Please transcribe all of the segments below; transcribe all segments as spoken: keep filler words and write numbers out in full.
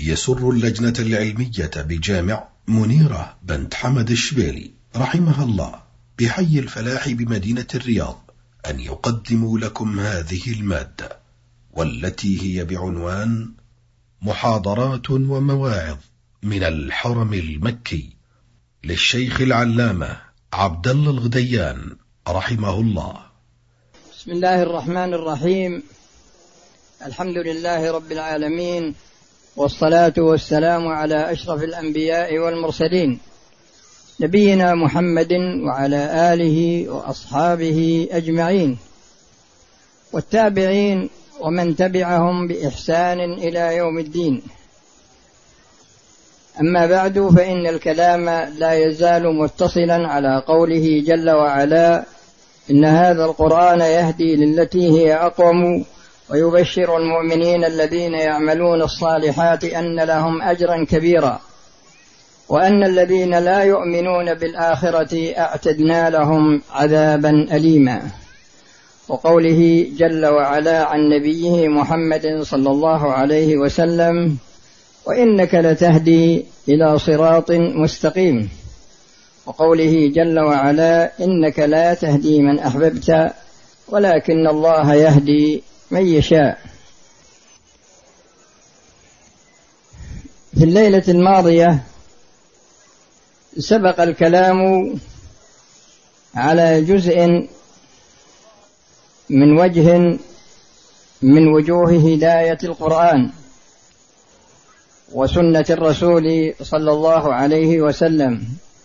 يسر اللجنة العلمية بجامع منيرة بنت حمد الشبيلي رحمها الله بحي الفلاح بمدينة الرياض أن يقدموا لكم هذه المادة، والتي هي بعنوان محاضرات ومواعظ من الحرم المكي للشيخ العلامة عبد الله الغديان رحمه الله. بسم الله الرحمن الرحيم. الحمد لله رب العالمين، والصلاة والسلام على أشرف الأنبياء والمرسلين، نبينا محمد وعلى آله وأصحابه أجمعين، والتابعين ومن تبعهم بإحسان إلى يوم الدين. أما بعد، فإن الكلام لا يزال متصلا على قوله جل وعلا: إن هذا القرآن يهدي للتي هي أقوم ويبشر المؤمنين الذين يعملون الصالحات أن لهم أجرا كبيرا وأن الذين لا يؤمنون بالآخرة أعتدنا لهم عذابا أليما. وقوله جل وعلا عن نبيه محمد صلى الله عليه وسلم: وإنك لتهدي إلى صراط مستقيم. وقوله جل وعلا: إنك لا تهدي من أحببت ولكن الله يهدي من يشاء. في الليلة الماضية سبق الكلام على جزء من وجه من وجوه هداية القرآن وسنة الرسول صلى الله عليه وسلم،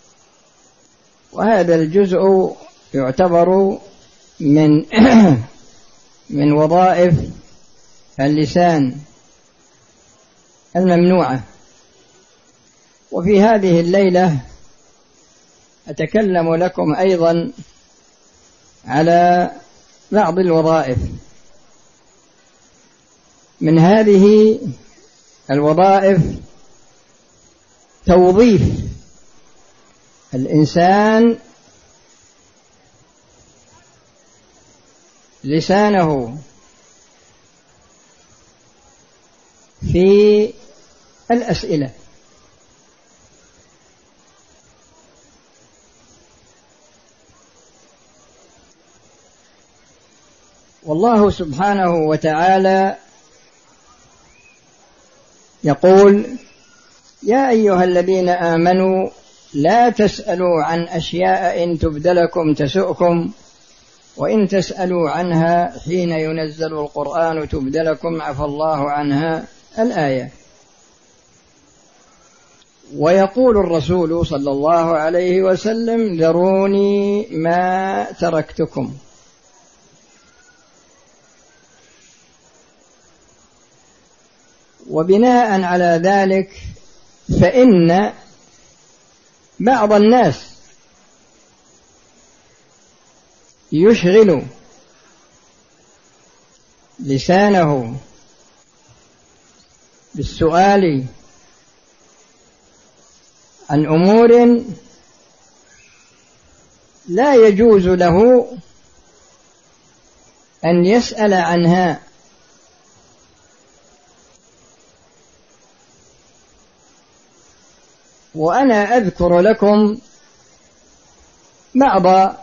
وهذا الجزء يعتبر من من وظائف اللسان الممنوعة. وفي هذه الليلة أتكلم لكم أيضا على بعض الوظائف. من هذه الوظائف توظيف الإنسان لسانه في الأسئلة. والله سبحانه وتعالى يقول: يا أيها الذين آمنوا لا تسألوا عن أشياء إن تبد لكم تسؤكم وإن تسألوا عنها حين ينزل القرآن تبد لكم عفى الله عنها، الآية. ويقول الرسول صلى الله عليه وسلم: ذروني ما تركتكم. وبناء على ذلك فإن بعض الناس يشغل لسانه بالسؤال عن أمور لا يجوز له أن يسأل عنها، وأنا أذكر لكم بعض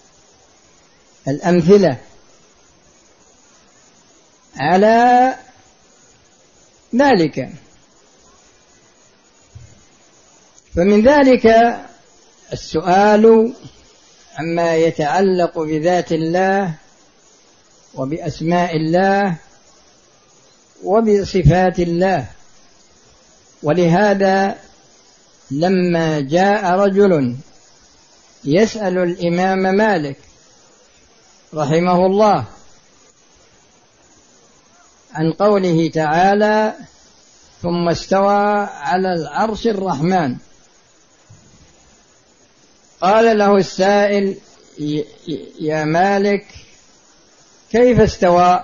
الأمثلة على ذلك. فمن ذلك السؤال عما يتعلق بذات الله وبأسماء الله وبصفات الله. ولهذا لما جاء رجل يسأل الإمام مالك رحمه الله عن قوله تعالى: ثم استوى على العرش الرحمن، قال له السائل: يا مالك كيف استوى؟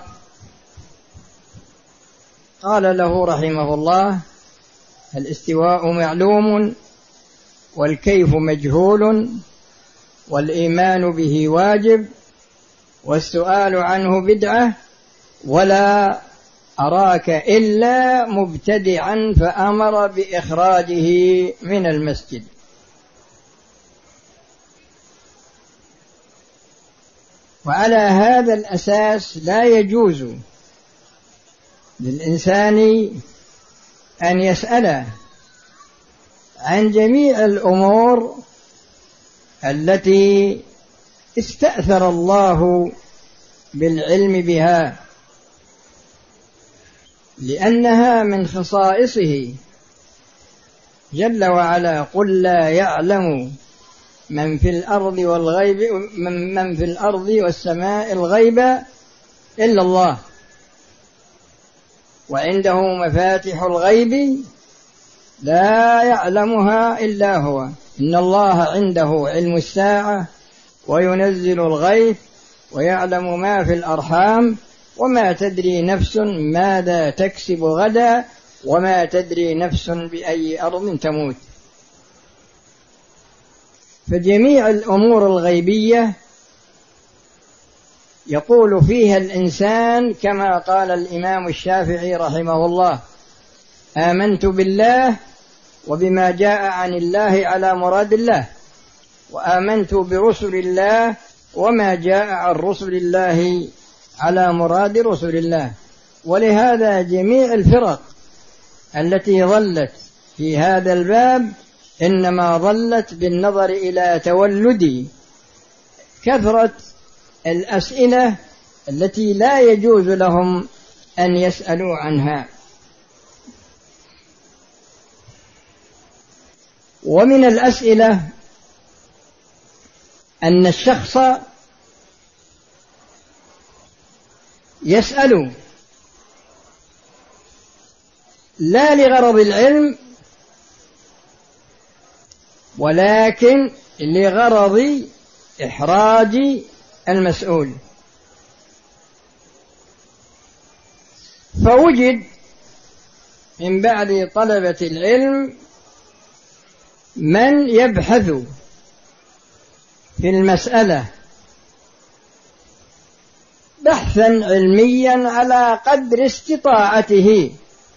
قال له رحمه الله: الاستواء معلوم والكيف مجهول والإيمان به واجب والسؤال عنه بدعة ولا أراك إلا مبتدعا فأمر بإخراجه من المسجد. وعلى هذا الأساس لا يجوز للإنسان أن يسأل عن جميع الأمور التي استأثر الله بالعلم بها، لأنها من خصائصه جل وعلا. قل لا يعلم من في الأرض والغيب من, من في الأرض والسماء الغيب إلا الله، وعنده مفاتح الغيب لا يعلمها إلا هو. إن الله عنده علم الساعة وينزل الغيث ويعلم ما في الأرحام وما تدري نفس ماذا تكسب غدا وما تدري نفس بأي أرض تموت. فجميع الأمور الغيبية يقول فيها الإنسان كما قال الإمام الشافعي رحمه الله: آمنت بالله وبما جاء عن الله على مراد الله، وآمنت برسل الله وما جاء عن رسل الله على مراد رسل الله. ولهذا جميع الفرق التي ظلت في هذا الباب إنما ظلت بالنظر إلى تولد كثرة الأسئلة التي لا يجوز لهم أن يسألوا عنها. ومن الأسئلة أن الشخص يسأل لا لغرض العلم ولكن لغرض إحراج المسؤول. فوجد من بعد طلبة العلم من يبحث في المسألة بحثا علميا على قدر استطاعته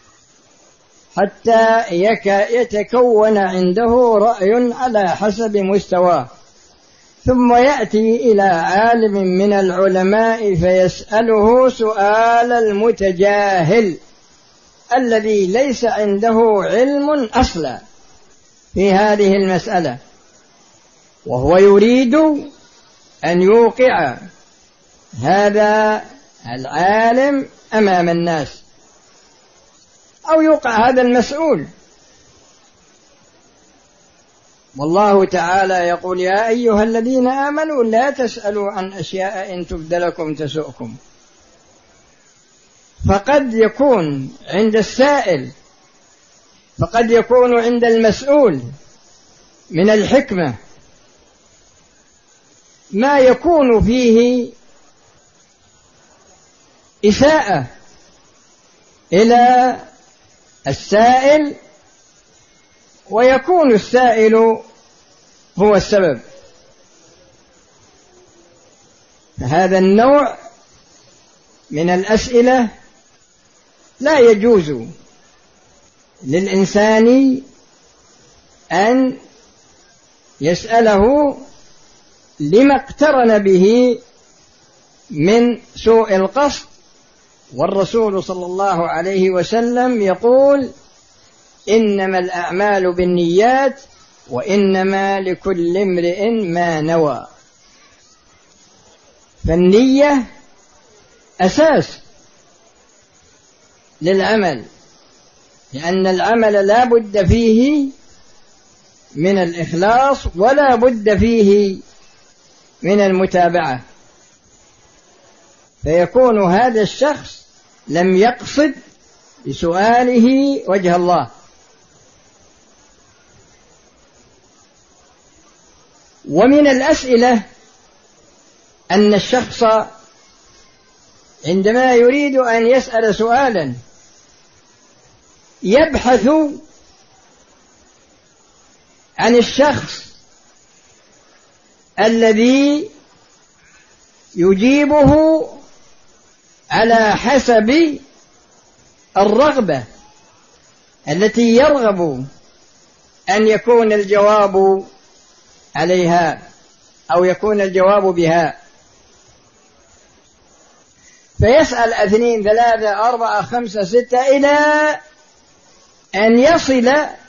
حتى يتكون عنده رأي على حسب مستواه، ثم يأتي إلى عالم من العلماء فيسأله سؤال المتجاهل الذي ليس عنده علم أصلا في هذه المسألة، وهو يريد أن يوقع هذا العالم أمام الناس أو يوقع هذا المسؤول. والله تعالى يقول: يا أيها الذين آمنوا لا تسألوا عن أشياء إن تبد لكم تسؤكم. فقد يكون عند السائل، فقد يكون عند المسؤول من الحكمة ما يكون فيه إساءة إلى السائل، ويكون السائل هو السبب. فهذا النوع من الأسئلة لا يجوز للإنسان أن يسأله لما اقترن به من سوء القصد. والرسول صلى الله عليه وسلم يقول: إنما الأعمال بالنيات وإنما لكل امرئ ما نوى. فالنية أساس للعمل، لأن العمل لا بد فيه من الإخلاص ولا بد فيه من المتابعة. فيكون هذا الشخص لم يقصد بسؤاله وجه الله. ومن الأسئلة أن الشخص عندما يريد أن يسأل سؤالا يبحث عن الشخص الذي يجيبه على حسب الرغبة التي يرغب أن يكون الجواب عليها أو يكون الجواب بها، فيسأل اثنين ثلاثة أربعة خمسة ستة إلى أن يصل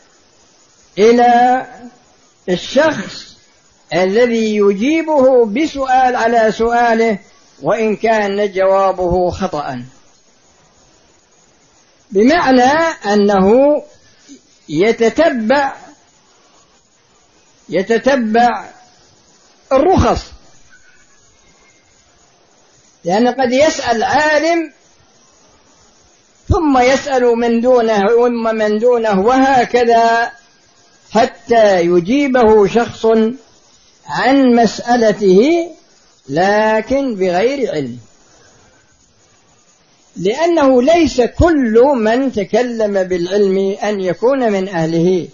إلى الشخص الذي يجيبه بسؤال على سؤاله وإن كان جوابه خطأ، بمعنى أنه يتتبع يتتبع الرخص، لأن قد يسأل عالم ثم يسأل من دونه ثم من دونه وهكذا حتى يجيبه شخص عن مسألته لكن بغير علم، لأنه ليس كل من تكلم بالعلم أن يكون من أهله.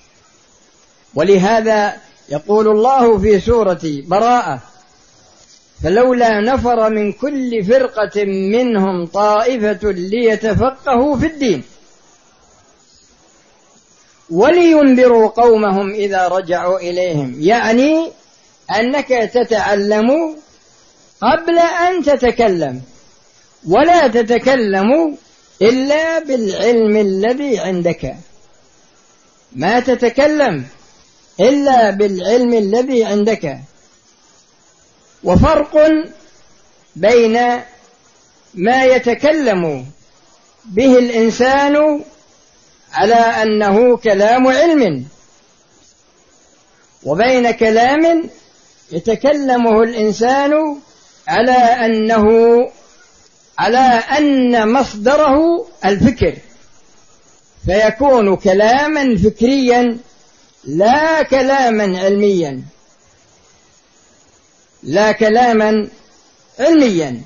ولهذا يقول الله في سورة براءة: فلولا نفر من كل فرقة منهم طائفة ليتفقهوا في الدين ولينذروا قومهم إذا رجعوا إليهم، يعني أنك تتعلم قبل أن تتكلم، ولا تتكلم إلا بالعلم الذي عندك، ما تتكلم إلا بالعلم الذي عندك. وفرق بين ما يتكلم به الإنسان على أنه كلام علم وبين كلام يتكلمه الإنسان على أنه على أن مصدره الفكر، فيكون كلاما فكريا لا كلاما علميا لا كلاما علميا.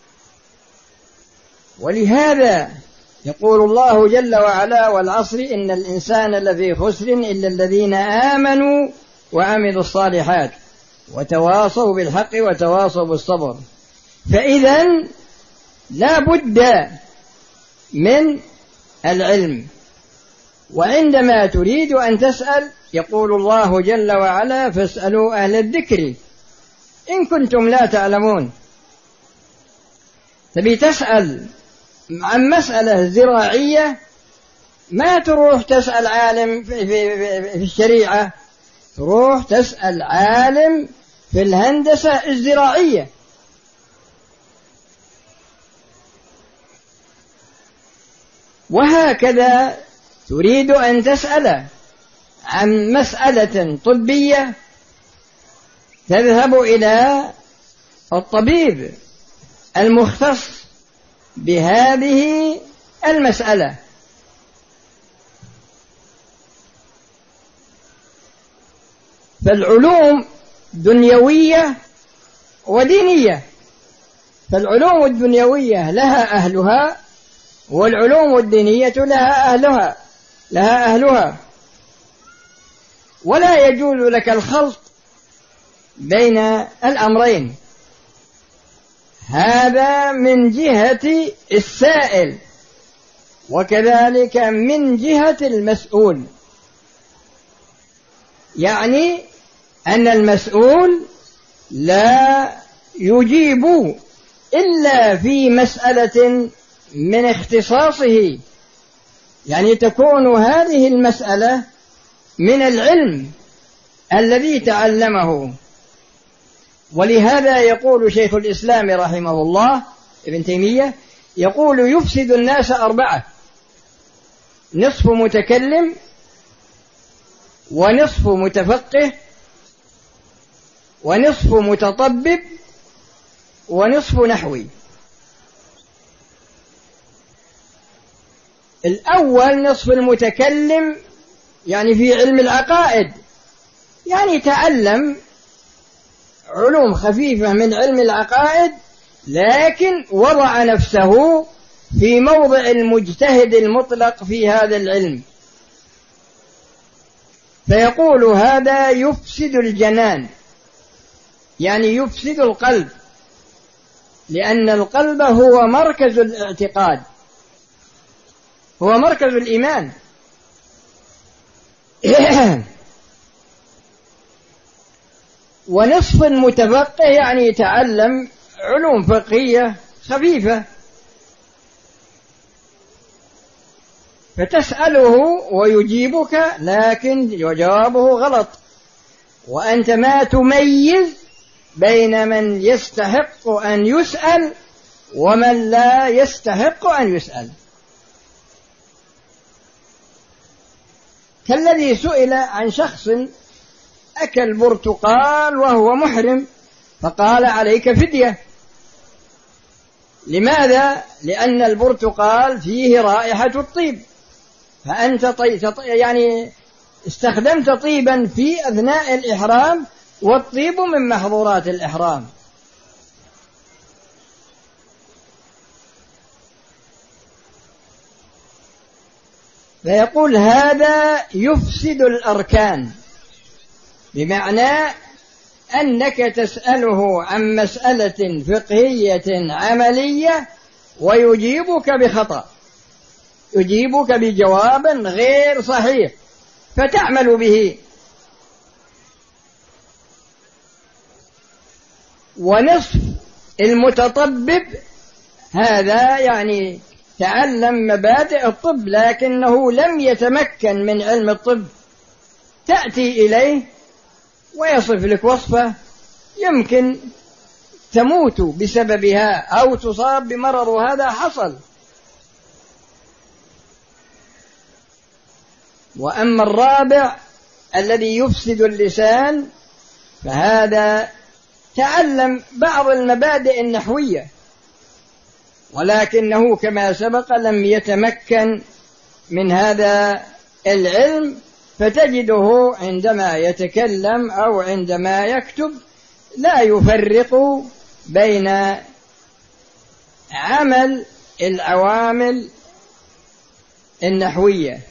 ولهذا يقول الله جل وعلا: والعصر إن الإنسان لفي خسر إلا الذين آمنوا وعملوا الصالحات وتواصوا بالحق وتواصوا بالصبر. فإذن لا بد من العلم. وعندما تريد أن تسأل يقول الله جل وعلا: فاسألوا أهل الذكر إن كنتم لا تعلمون. تبي تسأل عن مسألة زراعية ما تروح تسأل عالم في, في, في الشريعة، تروح تسأل عالم في الهندسة الزراعية. وهكذا تريد أن تسأل عن مسألة طبية تذهب إلى الطبيب المختص بهذه المسألة. فالعلوم دنيوية ودينية، فالعلوم الدنيوية لها أهلها والعلوم الدينية لها أهلها لها أهلها ولا يجوز لك الخلط بين الأمرين. هذا من جهة السائل وكذلك من جهة المسؤول، يعني أن المسؤول لا يجيب إلا في مسألة من اختصاصه، يعني تكون هذه المسألة من العلم الذي تعلمه. ولهذا يقول شيخ الإسلام رحمه الله ابن تيمية يقول: يفسد الناس أربعة: نصف متكلم ونصف متفقه ونصف متطبب ونصف نحوي. الأول نصف المتكلم يعني في علم العقائد، يعني تعلم علوم خفيفة من علم العقائد لكن وضع نفسه في موضع المجتهد المطلق في هذا العلم، فيقول: هذا يفسد الجنان، يعني يفسد القلب، لأن القلب هو مركز الاعتقاد، هو مركز الإيمان. ونصف متفقه يعني يتعلم علوم فقهية خفيفة، فتسأله ويجيبك لكن جوابه غلط، وأنت ما تميز بين من يستحق أن يسأل ومن لا يستحق أن يسأل. كالذي سئل عن شخص أكل برتقال وهو محرم فقال عليك فدية. لماذا؟ لأن البرتقال فيه رائحة الطيب، فأنت طي... يعني استخدمت طيبا في أثناء الإحرام، والطيب من محظورات الإحرام. فيقول هذا يفسد الأركان، بمعنى أنك تسأله عن مسألة فقهية عملية ويجيبك بخطأ، يجيبك بجواب غير صحيح فتعمل به. ونصف المتطبب هذا يعني تعلم مبادئ الطب لكنه لم يتمكن من علم الطب، تأتي إليه ويصف لك وصفة يمكن تموت بسببها أو تصاب بمرض، وهذا حصل. وأما الرابع الذي يفسد اللسان فهذا تعلم بعض المبادئ النحوية ولكنه كما سبق لم يتمكن من هذا العلم، فتجده عندما يتكلم أو عندما يكتب لا يفرق بين عمل العوامل النحوية.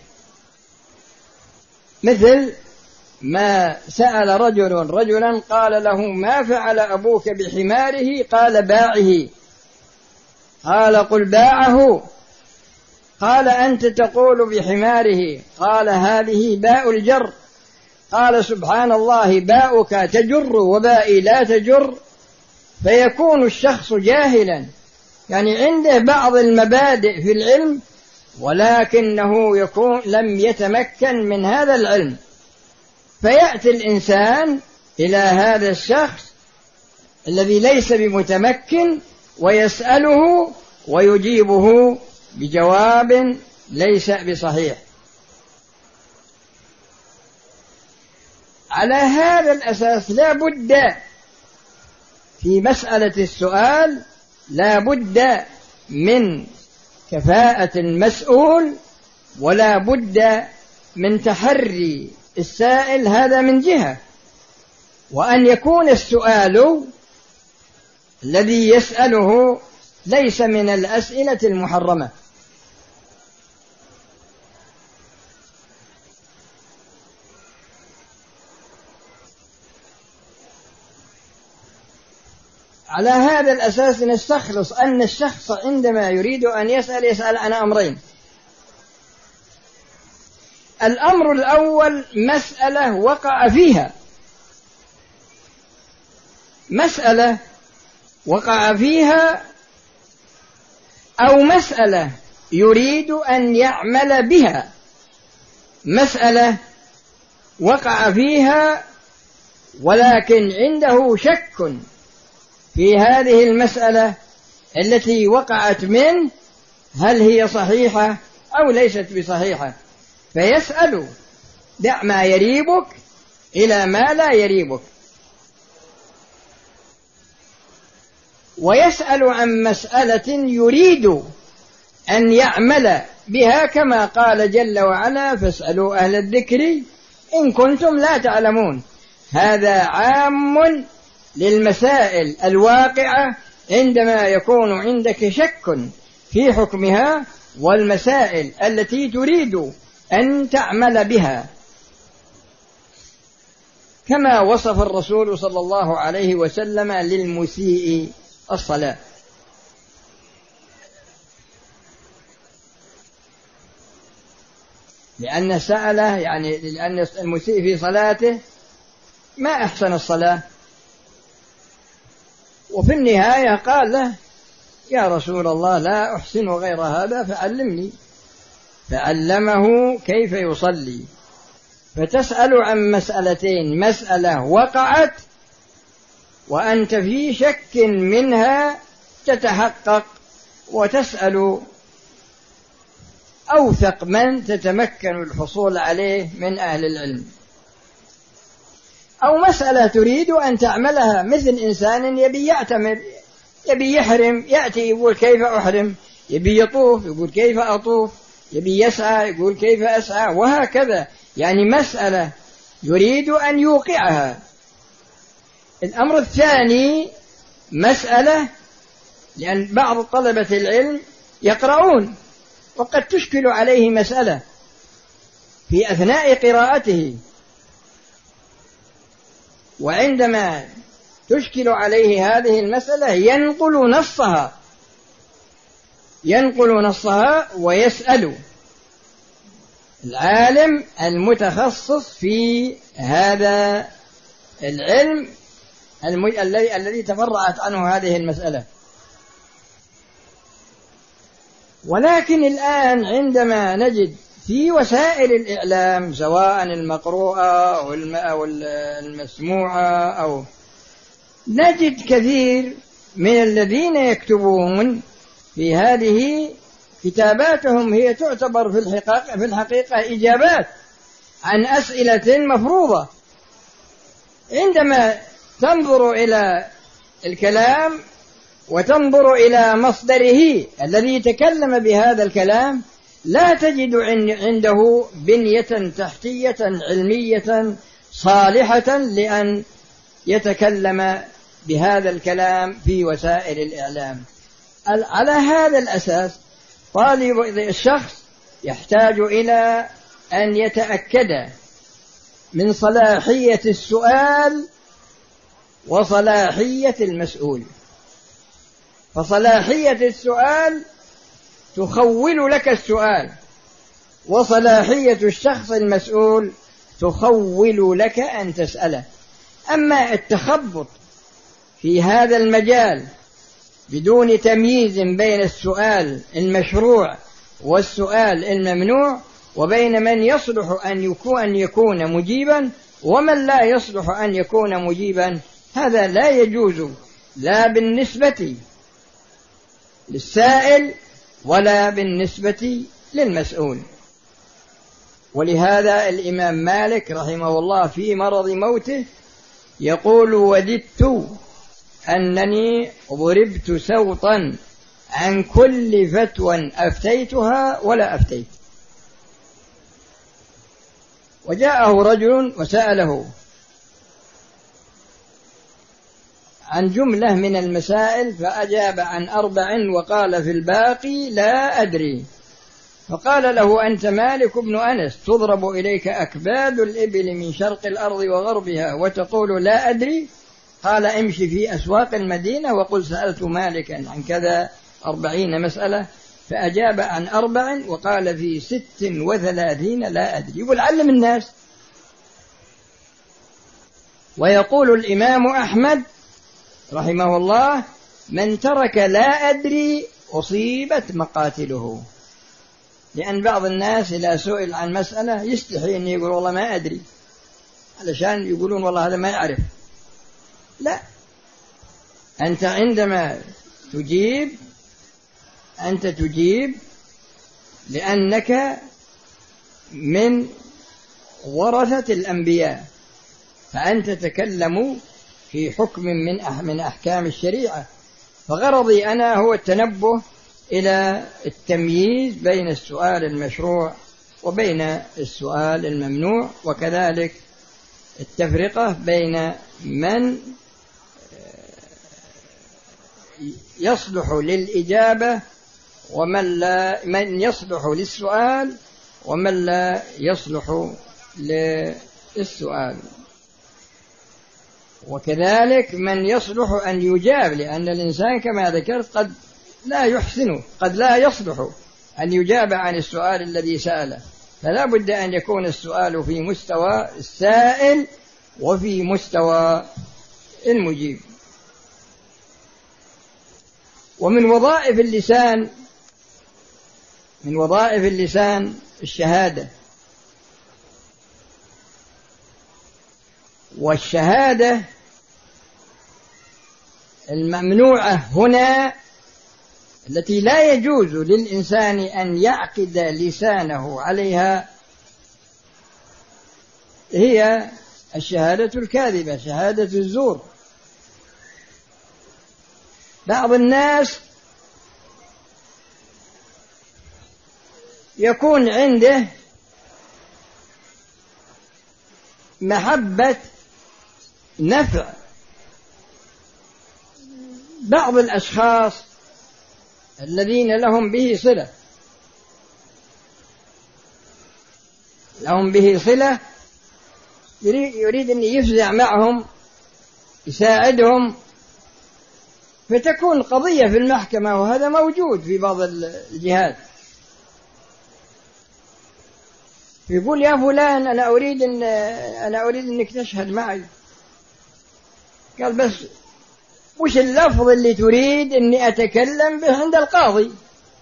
مثل ما سأل رجل رجلا قال له ما فعل أبوك بحماره؟ قال باعه. قال قل باعه. قال أنت تقول بحماره. قال هذه باء الجر. قال سبحان الله باؤك تجر وبائي لا تجر. فيكون الشخص جاهلا، يعني عنده بعض المبادئ في العلم ولكنه يكون لم يتمكن من هذا العلم، فيأتي الإنسان إلى هذا الشخص الذي ليس بمتمكن ويسأله ويجيبه بجواب ليس بصحيح. على هذا الأساس لا بد في مسألة السؤال لا بد من كفاءة المسؤول ولا بد من تحري السائل، هذا من جهة، وأن يكون السؤال الذي يسأله ليس من الأسئلة المحرمة. على هذا الأساس نستخلص أن الشخص عندما يريد أن يسأل يسأل عن أمرين. الأمر الأول مسألة وقع فيها، مسألة وقع فيها أو مسألة يريد أن يعمل بها. مسألة وقع فيها ولكن عنده شك في هذه المسألة التي وقعت منه هل هي صحيحة أو ليست بصحيحة، فيسأل دع ما يريبك إلى ما لا يريبك. ويسأل عن مسألة يريد أن يعمل بها كما قال جل وعلا فاسألوا أهل الذكر إن كنتم لا تعلمون. هذا عام للمسائل الواقعة عندما يكون عندك شك في حكمها والمسائل التي تريد أن تعمل بها، كما وصف الرسول صلى الله عليه وسلم للمسيء الصلاة. لأن سأله يعني لأن المسيء في صلاته ما أحسن الصلاة، وفي النهاية قال له يا رسول الله لا أحسن غير هذا فعلمني، فعلمه كيف يصلي. فتسأل عن مسألتين، مسألة وقعت وأنت في شك منها تتحقق وتسأل أوثق من تتمكن الحصول عليه من أهل العلم، أو مسألة تريد أن تعملها مثل إنسان يبي يعتمر، يبي يحرم، يأتي يقول كيف أحرم، يبي يطوف يقول كيف أطوف، يبي يسعى يقول كيف أسعى، وهكذا. يعني مسألة يريد أن يوقعها. الأمر الثاني مسألة لأن بعض طلبة العلم يقرؤون وقد تشكل عليه مسألة في أثناء قراءته، وعندما تشكل عليه هذه المسألة ينقل نصها ينقل نصها ويسأل العالم المتخصص في هذا العلم الذي الذي تفرعت عنه هذه المسألة. ولكن الآن عندما نجد في وسائل الإعلام سواء المقروءة أو المسموعة أو نجد كثير من الذين يكتبون في هذه كتاباتهم هي تعتبر في الحقيقة, في الحقيقة إجابات عن أسئلة مفروضة. عندما تنظر إلى الكلام وتنظر إلى مصدره الذي تكلم بهذا الكلام لا تجد عنده بنية تحتية علمية صالحة لأن يتكلم بهذا الكلام في وسائل الإعلام. على هذا الأساس طالب الشخص يحتاج إلى أن يتأكد من صلاحية السؤال وصلاحية المسؤول. فصلاحية السؤال تخول لك السؤال، وصلاحية الشخص المسؤول تخول لك أن تسأله. أما التخبط في هذا المجال بدون تمييز بين السؤال المشروع والسؤال الممنوع، وبين من يصلح أن يكون, أن يكون مجيبا ومن لا يصلح أن يكون مجيبا، هذا لا يجوز لا بالنسبة للسائل ولا بالنسبة للمسؤول. ولهذا الإمام مالك رحمه الله في مرض موته يقول وددت أنني ضربت سوطا عن كل فتوى أفتيتها ولا أفتيت. وجاءه رجل وسأله عن جملة من المسائل فأجاب عن أربع وقال في الباقي لا أدري. فقال له أنت مالك بن أنس تضرب إليك أكباد الإبل من شرق الأرض وغربها وتقول لا أدري؟ قال امشي في أسواق المدينة وقل سألت مالكا عن كذا أربعين مسألة فأجاب عن أربع وقال في ست وثلاثين لا أدري. يقول علم الناس. ويقول الإمام أحمد رحمه الله من ترك لا أدري أصيبت مقاتله. لأن بعض الناس إذا سئل عن مسألة يستحي أن يقول والله ما أدري، علشان يقولون والله هذا ما يعرف. لا، أنت عندما تجيب أنت تجيب لأنك من ورثة الأنبياء، فأنت تتكلم في حكم من من أحكام الشريعة. فغرضي أنا هو التنبه إلى التمييز بين السؤال المشروع وبين السؤال الممنوع، وكذلك التفرقة بين من يصلح للإجابة ومن لا من يصلح للسؤال ومن لا يصلح للسؤال، وكذلك من يصلح أن يجاب، لأن الإنسان كما ذكرت قد لا يحسن قد لا يصلح أن يجاب عن السؤال الذي سأله، فلا بد أن يكون السؤال في مستوى السائل وفي مستوى المجيب. ومن وظائف اللسان من وظائف اللسان الشهادة، والشهادة الممنوعة هنا التي لا يجوز للإنسان أن يعقد لسانه عليها هي الشهادة الكاذبة، شهادة الزور. بعض الناس يكون عنده محبة نفع بعض الأشخاص الذين لهم به صلة لهم به صلة يريد أن يفزع معهم يساعدهم، فتكون قضية في المحكمة، وهذا موجود في بعض الجهات. يقول يا فلان أنا أريد أن أنا أريد أنك تشهد معي. قال بس وش اللفظ اللي تريد أني أتكلم به عند القاضي؟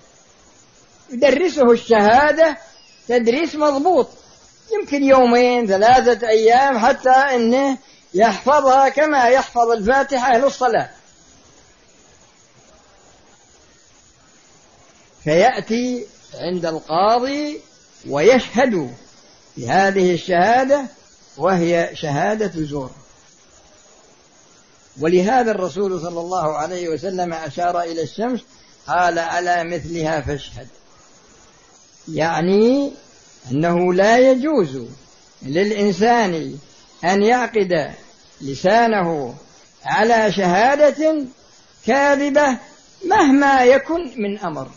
يدرسه الشهادة تدريس مضبوط، يمكن يومين ثلاثة أيام حتى أنه يحفظها كما يحفظ الفاتحة أهل الصلاة. فيأتي عند القاضي ويشهد بهذه الشهادة وهي شهادة زور. ولهذا الرسول صلى الله عليه وسلم أشار إلى الشمس قال على مثلها فاشهد، يعني أنه لا يجوز للإنسان أن يعقد لسانه على شهادة كاذبة مهما يكن من أمر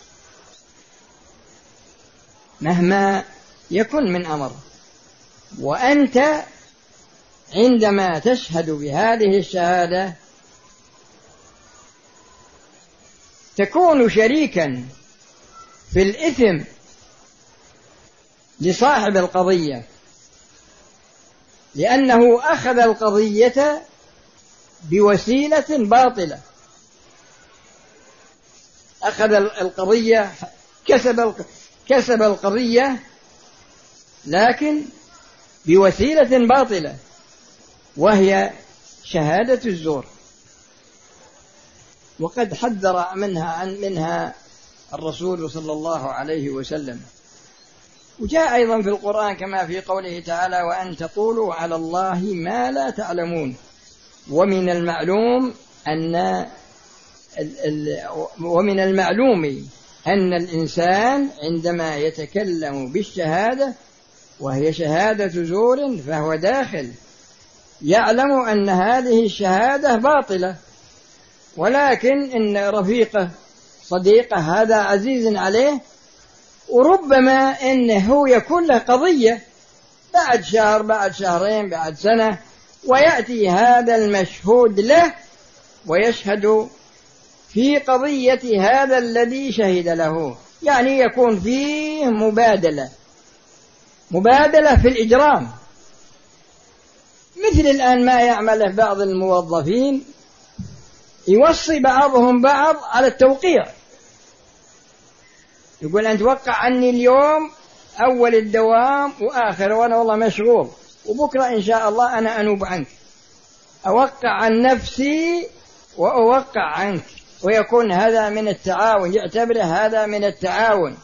مهما يكن من أمر. وأنت عندما تشهد بهذه الشهادة تكون شريكا في الإثم لصاحب القضية، لأنه أخذ القضية بوسيلة باطلة، أخذ القضية كسب كسب القضية لكن بوسيلة باطلة وهي شهادة الزور. وقد حذر منها عن منها الرسول صلى الله عليه وسلم. وجاء أيضا في القرآن كما في قوله تعالى وأن تقولوا على الله ما لا تعلمون. ومن المعلوم أن ومن المعلوم أن الإنسان عندما يتكلم بالشهادة وهي شهادة زور فهو داخل يعلم أن هذه الشهادة باطلة، ولكن إن رفيقه صديقه هذا عزيز عليه، وربما إنه يكون له قضية بعد شهر بعد شهرين بعد سنة، ويأتي هذا المشهود له ويشهد في قضية هذا الذي شهد له، يعني يكون فيه مبادلة مبادلة في الإجرام، مثل الآن ما يعمله بعض الموظفين يوصي بعضهم بعض على التوقيع، يقول أنت وقع عني اليوم أول الدوام وآخر وأنا والله مشغول، وبكرة إن شاء الله أنا أنوب عنك، أوقع عن نفسي وأوقع عنك، ويكون هذا من التعاون، يعتبره هذا من التعاون.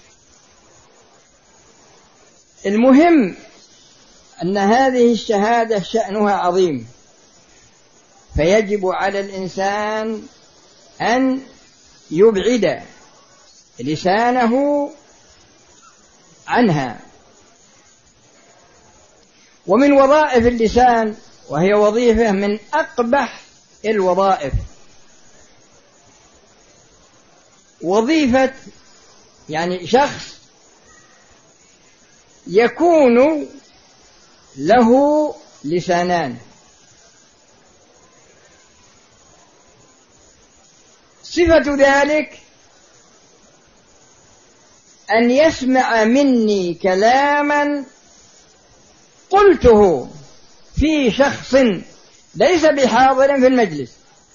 المهم أن هذه الشهادة شأنها عظيم، فيجب على الإنسان أن يبعد لسانه عنها. ومن وظائف اللسان، وهي وظيفة من أقبح الوظائف، وظيفة يعني شخص يكون له لسانان، صفة ذلك أن يسمع مني كلاما قلته في شخص ليس بحاضر في المجلس،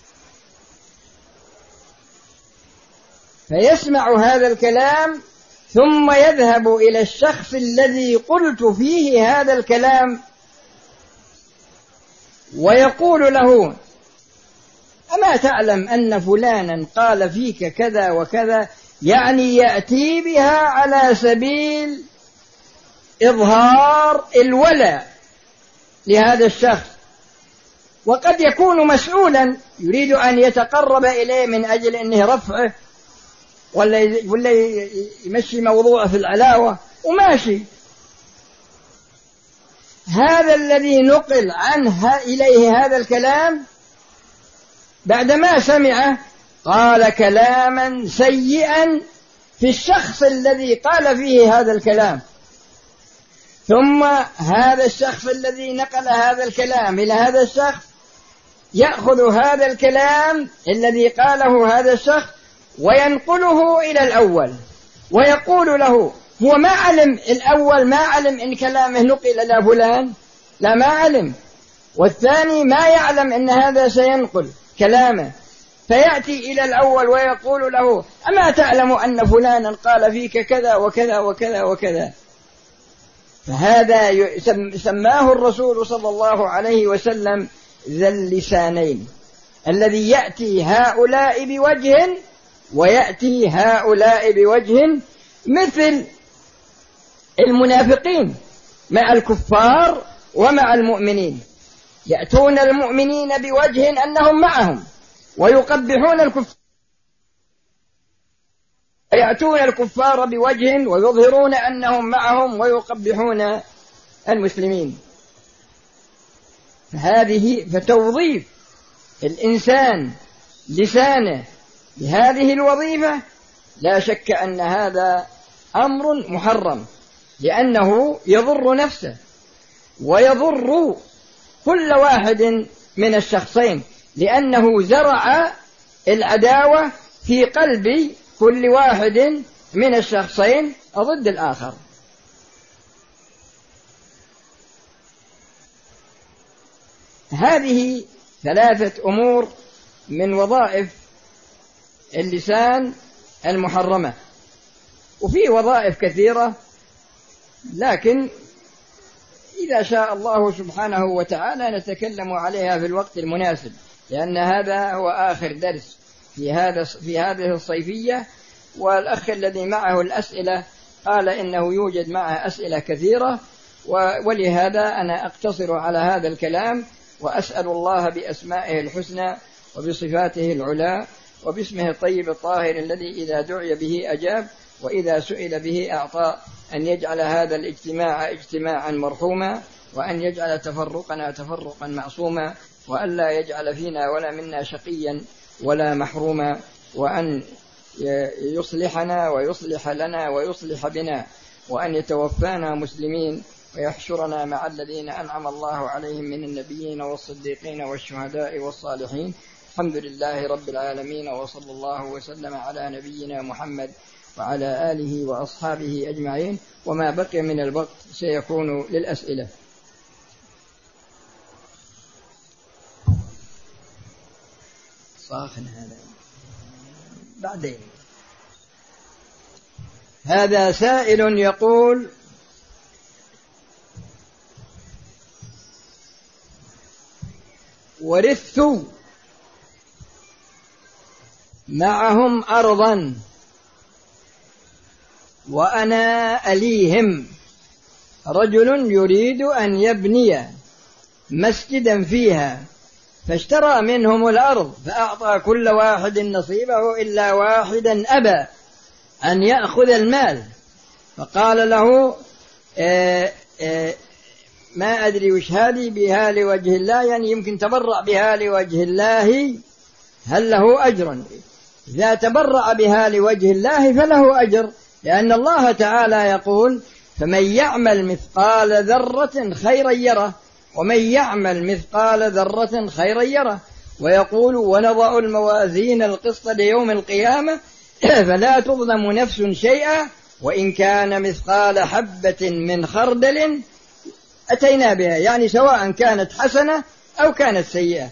فيسمع هذا الكلام ثم يذهب إلى الشخص الذي قلت فيه هذا الكلام ويقول له: أما تعلم أن فلانا قال فيك كذا وكذا؟ يعني يأتي بها على سبيل إظهار الولاء لهذا الشخص، وقد يكون مسؤولا يريد أن يتقرب إليه من أجل أنه رفعه ولا يمشي موضوعه في العلاوة وماشي. هذا الذي نقل عنه إليه هذا الكلام بعدما سمعه قال كلاما سيئا في الشخص الذي قال فيه هذا الكلام، ثم هذا الشخص الذي نقل هذا الكلام إلى هذا الشخص يأخذ هذا الكلام الذي قاله هذا الشخص وينقله إلى الأول ويقول له: هو ما علم الأول، ما علم إن كلامه نقل إلى فلان، لا ما علم، والثاني ما يعلم إن هذا سينقل كلامه، فيأتي إلى الأول ويقول له: أما تعلم أن فلانا قال فيك كذا وكذا وكذا وكذا. فهذا سماه الرسول صلى الله عليه وسلم ذا اللسانين، الذي يأتي هؤلاء بوجه ويأتي هؤلاء بوجه، مثل المنافقين مع الكفار ومع المؤمنين، يأتون المؤمنين بوجه أنهم معهم ويقبحون الكفار، يأتون الكفار بوجه ويظهرون أنهم معهم ويقبحون المسلمين. فهذه فتوظيف الإنسان لسانه بهذه الوظيفة لا شك أن هذا أمر محرم، لأنه يضر نفسه ويضر كل واحد من الشخصين، لأنه زرع العداوة في قلب كل واحد من الشخصين ضد الآخر. هذه ثلاثة أمور من وظائف اللسان المحرمة، وفي وظائف كثيرة، لكن إذا شاء الله سبحانه وتعالى نتكلم عليها في الوقت المناسب، لأن هذا هو آخر درس في هذا في هذه الصيفية. والأخ الذي معه الأسئلة قال إنه يوجد معه أسئلة كثيرة، ولهذا أنا أقتصر على هذا الكلام، وأسأل الله بأسمائه الحسنى وبصفاته العلى وباسمه الطيب الطاهر الذي إذا دعي به أجاب وإذا سئل به أعطى، أن يجعل هذا الاجتماع اجتماعا مرحوما، وأن يجعل تفرقنا تفرقا معصوما، وأن لا يجعل فينا ولا منا شقيا ولا محروما، وأن يصلحنا ويصلح لنا ويصلح بنا، وأن يتوفانا مسلمين ويحشرنا مع الذين أنعم الله عليهم من النبيين والصديقين والشهداء والصالحين. الحمد لله رب العالمين، وصلى الله وسلم على نبينا محمد وعلى آله وأصحابه أجمعين. وما بقي من الوقت سيكون للأسئلة. صاخن هذا بعدين. هذا سائل يقول: ورثت معهم أرضا وأنا أليهم، رجل يريد أن يبني مسجدا فيها، فاشترى منهم الأرض فأعطى كل واحد نصيبه إلا واحدا أبى أن يأخذ المال، فقال له: آآ آآ ما أدري وش هذه بها لوجه الله، يعني يمكن تبرع بها لوجه الله، هل له أجر؟ إذا تبرع بها لوجه الله فله أجر، لأن الله تعالى يقول: فمن يعمل مثقال ذرة خيرا يره ومن يعمل مثقال ذرة خيرا يره. ويقول: ونضع الموازين القسط ليوم القيامة فلا تظلم نفس شيئا وإن كان مثقال حبة من خردل أتينا بها، يعني سواء كانت حسنة أو كانت سيئة.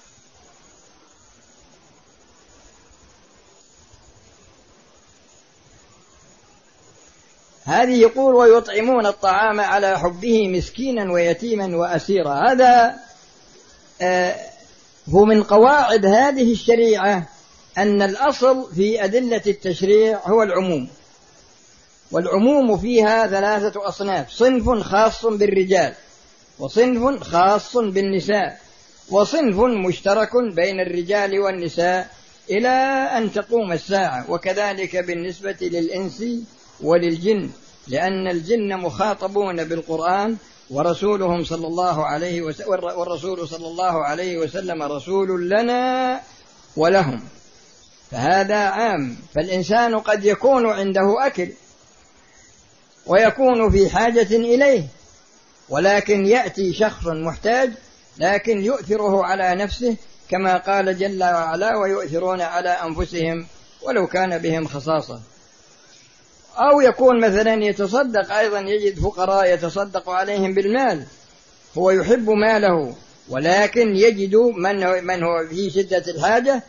هذه يقول ويطعمون الطعام على حبه مسكينا ويتيما وأسيرا. هذا آه هو من قواعد هذه الشريعة، أن الأصل في أدلة التشريع هو العموم، والعموم فيها ثلاثة أصناف: صنف خاص بالرجال، وصنف خاص بالنساء، وصنف مشترك بين الرجال والنساء إلى أن تقوم الساعة. وكذلك بالنسبة للإنس وللجن، لأن الجن مخاطبون بالقرآن، ورسولهم صلى الله عليه وسلم والرسول صلى الله عليه وسلم رسول لنا ولهم، فهذا عام. فالإنسان قد يكون عنده أكل ويكون في حاجة إليه، ولكن يأتي شخص محتاج لكن يؤثره على نفسه، كما قال جل وعلا: ويؤثرون على أنفسهم ولو كان بهم خصاصة. أو يكون مثلا يتصدق أيضا، يجد فقراء يتصدق عليهم بالمال، هو يحب ماله ولكن يجد من من هو في شدة الحاجة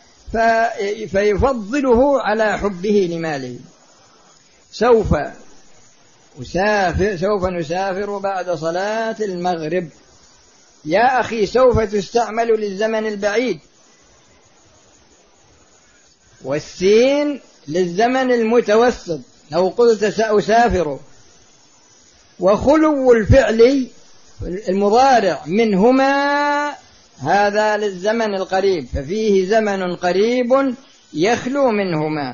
فيفضله على حبه لماله. سوف أسافر سوف نسافر بعد صلاة المغرب. يا أخي سوف تستعمل للزمن البعيد، والسين للزمن المتوسط لو قلت سأسافر، وخلو الفعل المضارع منهما هذا للزمن القريب، ففيه زمن قريب يخلو منهما.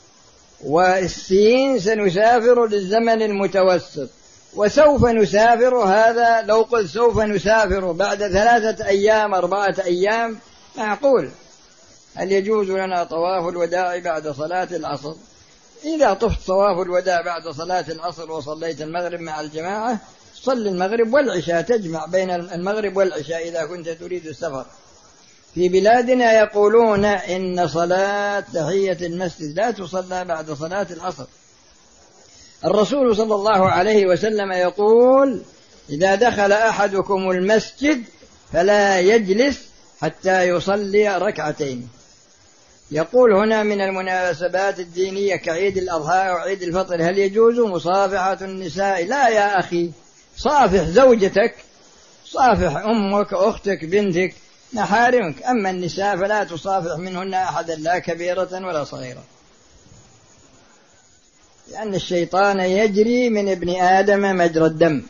والسين سنسافر للزمن المتوسط. وسوف نسافر هذا لو قلت سوف نسافر بعد ثلاثة أيام أربعة أيام معقول. هل يجوز لنا طواف الوداع بعد صلاة العصر؟ إذا طفت طواف الوداع بعد صلاة العصر وصليت المغرب مع الجماعة صل المغرب والعشاء، تجمع بين المغرب والعشاء إذا كنت تريد السفر. في بلادنا يقولون إن صلاة تحية المسجد لا تصلى بعد صلاة العصر. الرسول صلى الله عليه وسلم يقول: إذا دخل أحدكم المسجد فلا يجلس حتى يصلي ركعتين. يقول هنا من المناسبات الدينية كعيد الأضحى وعيد الفطر هل يجوز مصافحة النساء؟ لا يا أخي، صافح زوجتك، صافح أمك أختك بنتك محارمك، أما النساء فلا تصافح منهن أحدا لا كبيرة ولا صغيرة، لأن الشيطان يجري من ابن آدم مجرى الدم.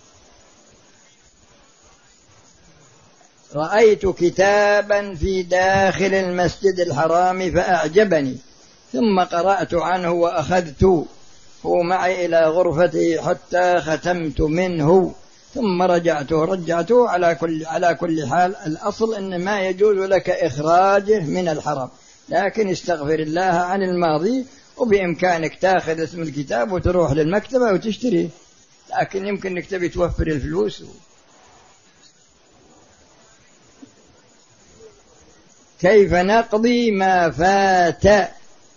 رأيت كتابا في داخل المسجد الحرام فأعجبني، ثم قرأت عنه وأخذته هو معي إلى غرفتي حتى ختمت منه، ثم رجعته رجعته على كل على كل حال. الأصل أن ما يجوز لك إخراجه من الحرم، لكن استغفر الله عن الماضي، وبإمكانك تأخذ اسم الكتاب وتروح للمكتبة وتشتريه، لكن يمكن أنك تبي توفر الفلوس. كيف نقضي ما فات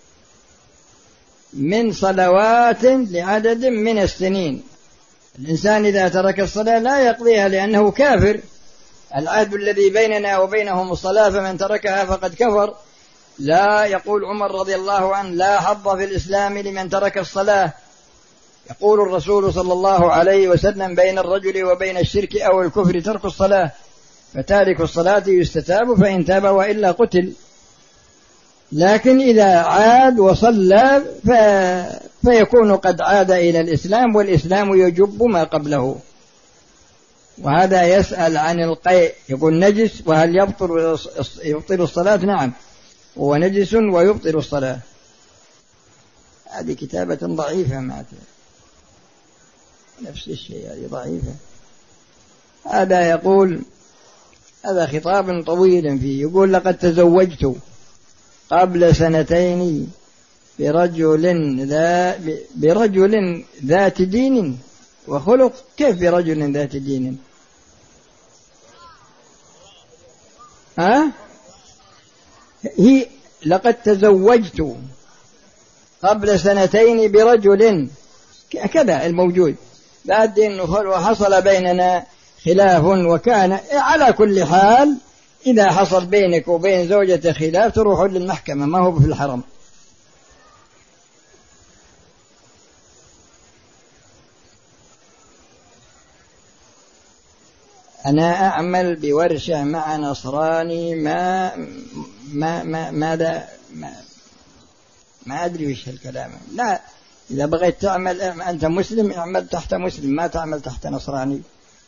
من صلوات لعدد من السنين؟ الإنسان إذا ترك الصلاة لا يقضيها لأنه كافر. العهد الذي بيننا وبينهم الصلاة، فمن تركها فقد كفر. لا، يقول عمر رضي الله عنه: لا حظ في الإسلام لمن ترك الصلاة. يقول الرسول صلى الله عليه وسلم: بين الرجل وبين الشرك أو الكفر ترك الصلاة، فتارك الصلاة يستتاب فإن تاب وإلا قتل. لكن إذا عاد وصلى ف... فيكون قد عاد إلى الإسلام، والإسلام يجب ما قبله. وهذا يسأل عن القيء، يقول نجس وهل يبطل يبطل الصلاة؟ نعم، هو نجس ويبطل الصلاة. هذه كتابة ضعيفة معك، نفس الشيء، هذه ضعيفة. هذا يقول، هذا خطاب طويل فيه، يقول: لقد تزوجت قبل سنتين برجل ذا برجل ذات دين وخلق. كيف برجل ذات دين؟ ها؟ هي لقد تزوجت قبل سنتين برجل كذا الموجود، بعد إنه وحصل بيننا خلاف، وكان على كل حال إذا حصل بينك وبين زوجة خلاف تروحوا للمحكمة، ما هو في الحرم. أنا أعمل بورشة مع نصراني ما ما ما ماذا ما, ما أدري وش الكلام. لا، إذا بغيت تعمل أنت مسلم اعمل تحت مسلم، ما تعمل تحت نصراني.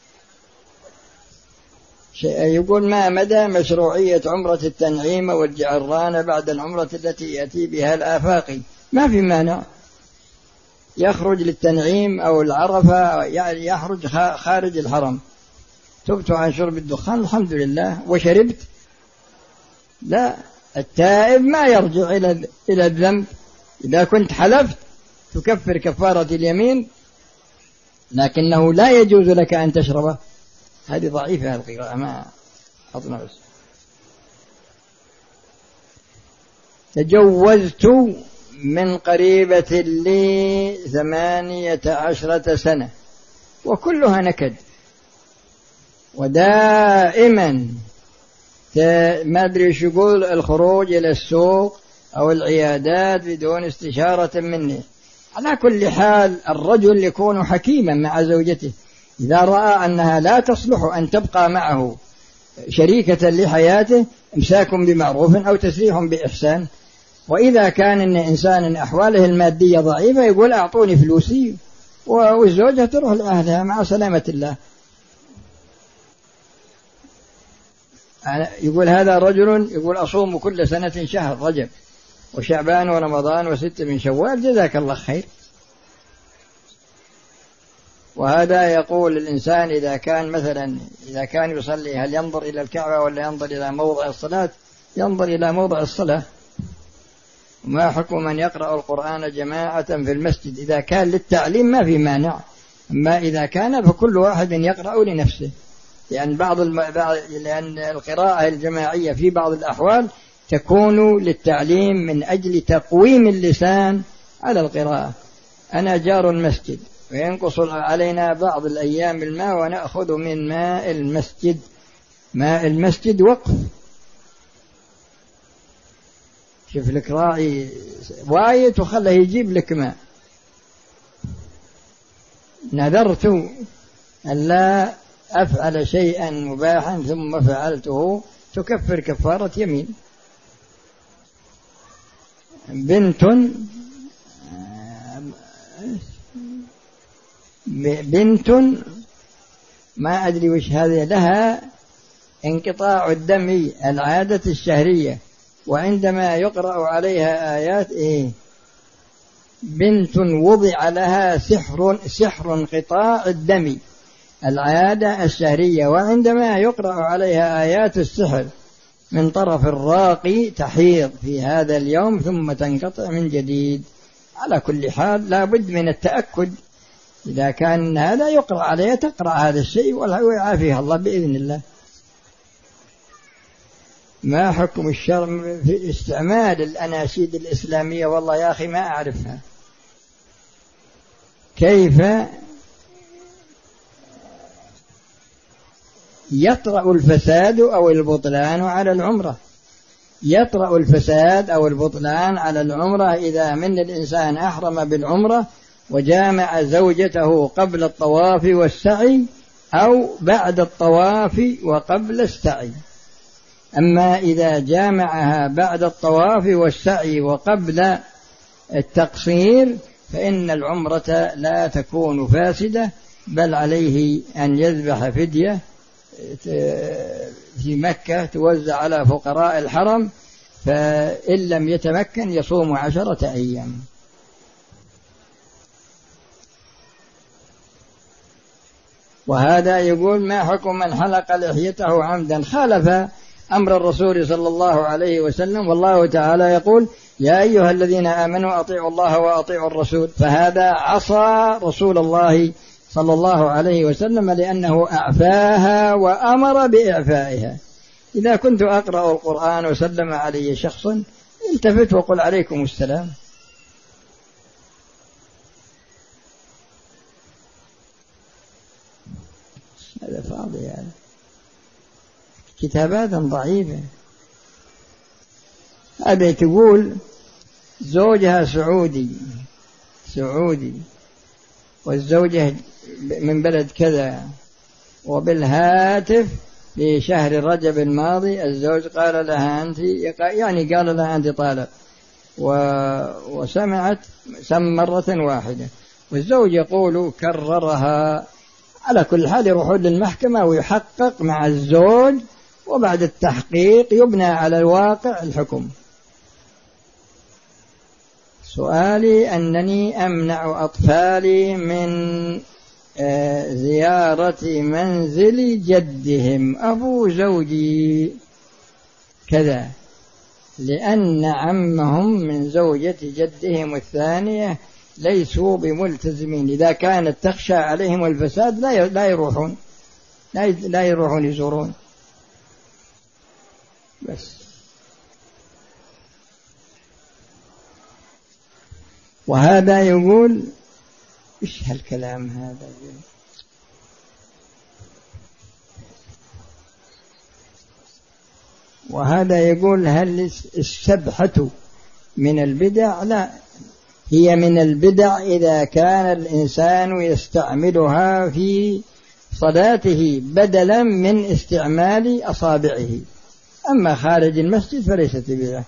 يقول: ما مدى مشروعية عمرة التنعيم والجعرانة بعد العمرة التي يأتي بها الآفاقي؟ ما في مانع، يخرج للتنعيم أو العرفة، يعني يخرج خارج الحرم. تبت عن شرب الدخان الحمد لله وشربت، لا، التائب ما يرجع إلى إلى الذنب. إذا كنت حلفت تكفر كفارة اليمين، لكنه لا يجوز لك أن تشربه. هذه ضعيفة القراءة، ما حطنا بس. تجوزت من قريبة لي ثمانية عشرة سنة وكلها نكد، ودائما ما أدري شو يقول الخروج إلى السوق أو العيادات بدون استشارة مني. على كل حال الرجل يكون حكيما مع زوجته، إذا رأى أنها لا تصلح أن تبقى معه شريكة لحياته إمساك بمعروف أو تسريح بإحسان. وإذا كان إن إنسان أحواله المادية ضعيفة يقول: أعطوني فلوسي، والزوجة تروح لأهلها مع سلامة الله. يقول هذا رجل يقول: أصوم كل سنة شهر رجب وشعبان ورمضان وست من شوال، جزاك الله خير. وهذا يقول الإنسان إذا كان مثلا إذا كان يصلي هل ينظر إلى الكعبة ولا ينظر إلى موضع الصلاة؟ ينظر إلى موضع الصلاة. ما حكم من يقرأ القرآن جماعة في المسجد؟ إذا كان للتعليم ما في مانع، أما إذا كان فكل واحد يقرأ لنفسه، لأن بعض الم... لأن القراءة الجماعية في بعض الأحوال تكون للتعليم من أجل تقويم اللسان على القراءة. أنا جار المسجد وينقص علينا بعض الأيام الماء ونأخذ من ماء المسجد، ماء المسجد وقف. شوف لك راعي وايد وخله يجيب لك ماء. نذرت أن لا أفعل شيئا مباحا ثم فعلته تكفر كفارة يمين. بنت بنت ما أدري وش هذه، لها انقطاع الدم العادة الشهرية، وعندما يقرأ عليها آيات إيه بنت وضع لها سحر سحر انقطاع الدم العادة الشهرية، وعندما يقرأ عليها آيات السحر من طرف الراقي تحيض في هذا اليوم ثم تنقطع من جديد. على كل حال لا بد من التأكد، إذا كان هذا يقرأ عليها تقرأ هذا الشيء ويعافيها الله بإذن الله. ما حكم الشرع في استعمال الأناشيد الإسلامية؟ والله يا أخي ما أعرفها. كيف يطرأ الفساد أو البطلان على العمرة؟ يطرأ الفساد أو البطلان على العمرة إذا من الإنسان أحرم بالعمرة وجامع زوجته قبل الطواف والسعي أو بعد الطواف وقبل السعي. أما إذا جامعها بعد الطواف والسعي وقبل التقصير فإن العمرة لا تكون فاسدة، بل عليه أن يذبح فدية في مكة توزع على فقراء الحرم، فإن لم يتمكن يصوم عشرة أيام. وهذا يقول: ما حكم من حلق لحيته عمدا؟ خالف أمر الرسول صلى الله عليه وسلم، والله تعالى يقول: يا أيها الذين آمنوا أطيعوا الله وأطيعوا الرسول. فهذا عصى رسول الله صلى الله عليه وسلم لأنه أعفاها وأمر بإعفائها. إذا كنت أقرأ القرآن وسلم علي شخص التفت وقل عليكم السلام. الماضي يعني كتابات ضعيفة. هذا تقول زوجها سعودي سعودي والزوجة من بلد كذا، وبالهاتف في شهر رجب الماضي الزوج قال لها أنت، يعني قال لها أنت طالق، وسمعت سم مرة واحدة، والزوج يقول كررها. على كل حال يروحون للمحكمة ويحقق مع الزوج، وبعد التحقيق يبنى على الواقع الحكم. سؤالي أنني أمنع أطفالي من زيارة منزل جدهم أبو زوجي كذا، لأن عمهم من زوجة جدهم الثانية ليسوا بملتزمين، إذا كانت تخشى عليهم الفساد لا يروحون لا يروحون يزورون. بس. وهذا يقول إيش هالكلام هذا؟ وهذا يقول هل السبحة من البدع؟ لا، هي من البدع إذا كان الإنسان يستعملها في صلاته بدلا من استعمال أصابعه، أما خارج المسجد فليست بدعة.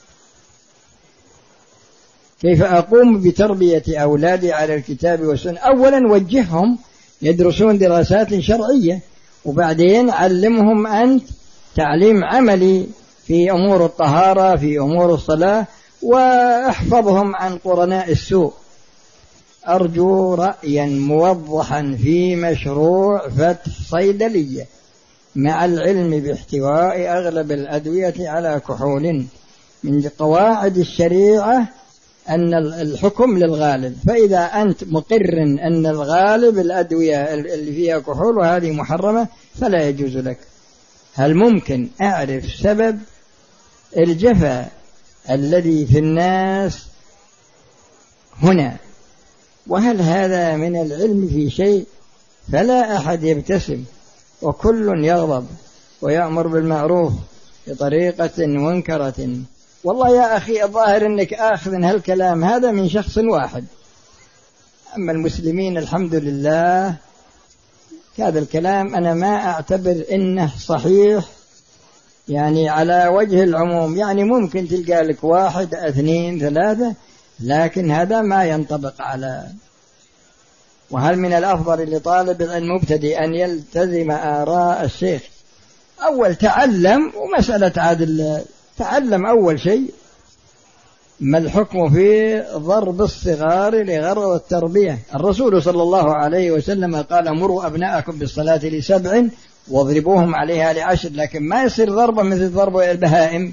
كيف أقوم بتربية أولادي على الكتاب والسنة؟ أولا وجههم يدرسون دراسات شرعية، وبعدين علمهم أنت تعليم عملي في أمور الطهارة في أمور الصلاة، واحفظهم عن قرناء السوء. أرجو رأيا موضحا في مشروع فتح صيدلية مع العلم باحتواء أغلب الأدوية على كحول. من قواعد الشريعة أن الحكم للغالب، فإذا أنت مقر أن الغالب الأدوية اللي فيها كحول وهذه محرمة فلا يجوز لك. هل ممكن أعرف سبب الجفا الذي في الناس هنا؟ وهل هذا من العلم في شيء؟ فلا أحد يبتسم وكل يغضب ويأمر بالمعروف بطريقة منكرة. والله يا أخي الظاهر أنك آخذ هالكلام هذا من شخص واحد، أما المسلمين الحمد لله هذا الكلام أنا ما أعتبر إنه صحيح يعني على وجه العموم. يعني ممكن تلقى لك واحد اثنين ثلاثة، لكن هذا ما ينطبق على. وهل من الأفضل لطالب العلم المبتدئ أن يلتزم آراء الشيخ؟ أول تعلم، ومسألة عادل تعلم أول شيء ما الحكم في ضرب الصغار لغرض التربية. الرسول صلى الله عليه وسلم قال مروا أبناءكم بالصلاة لسبع واضربوهم عليها لعشر، لكن ما يصير ضربة مثل ضرب البهائم.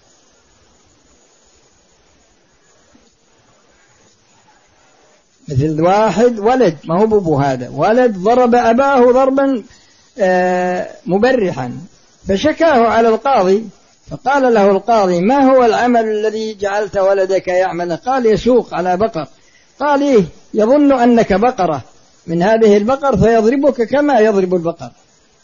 مثل واحد ولد، ما هو بابو، هذا ولد ضرب أباه ضربا مبرحا فشكاه على القاضي، فقال له القاضي ما هو العمل الذي جعلت ولدك يعمل؟ قال يسوق على بقر. قال إيه؟ يظن أنك بقرة من هذه البقر فيضربك كما يضرب البقر.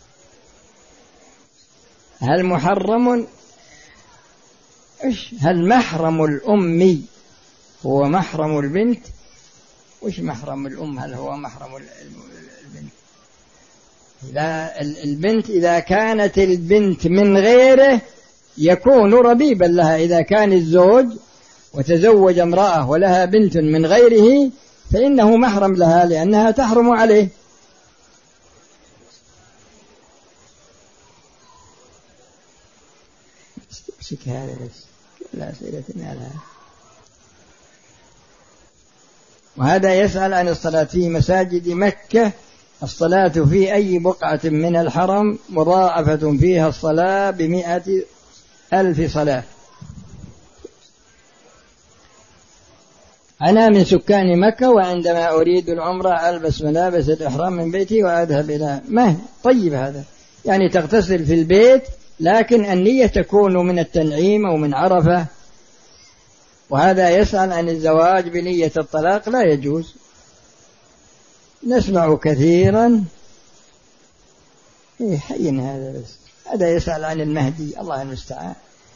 هل محرم؟ إيش هل محرم الأمي هو محرم البنت؟ وش محرم الأم؟ هل هو محرم البنت؟ إذا البنت إذا كانت البنت من غيره يكون ربيبا لها. إذا كان الزوج وتزوج امرأة ولها بنت من غيره فإنه محرم لها لأنها تحرم عليه. امسك هذا بس لا أسئلتنا لها. وهذا يسأل عن الصلاة في مساجد مكة. الصلاة في أي بقعة من الحرم مضاعفة فيها الصلاة بمئة ألف صلاة. أنا من سكان مكة، وعندما أريد العمرة ألبس ملابس الإحرام من بيتي وأذهب إلى ما طيب هذا يعني تغتسل في البيت، لكن النية تكون من التنعيم أو من عرفة. وهذا يسأل عن الزواج بنية الطلاق، لا يجوز. نسمع كثيرا إيه حين هذا بس، هذا يسأل عن المهدي، الله المستعان.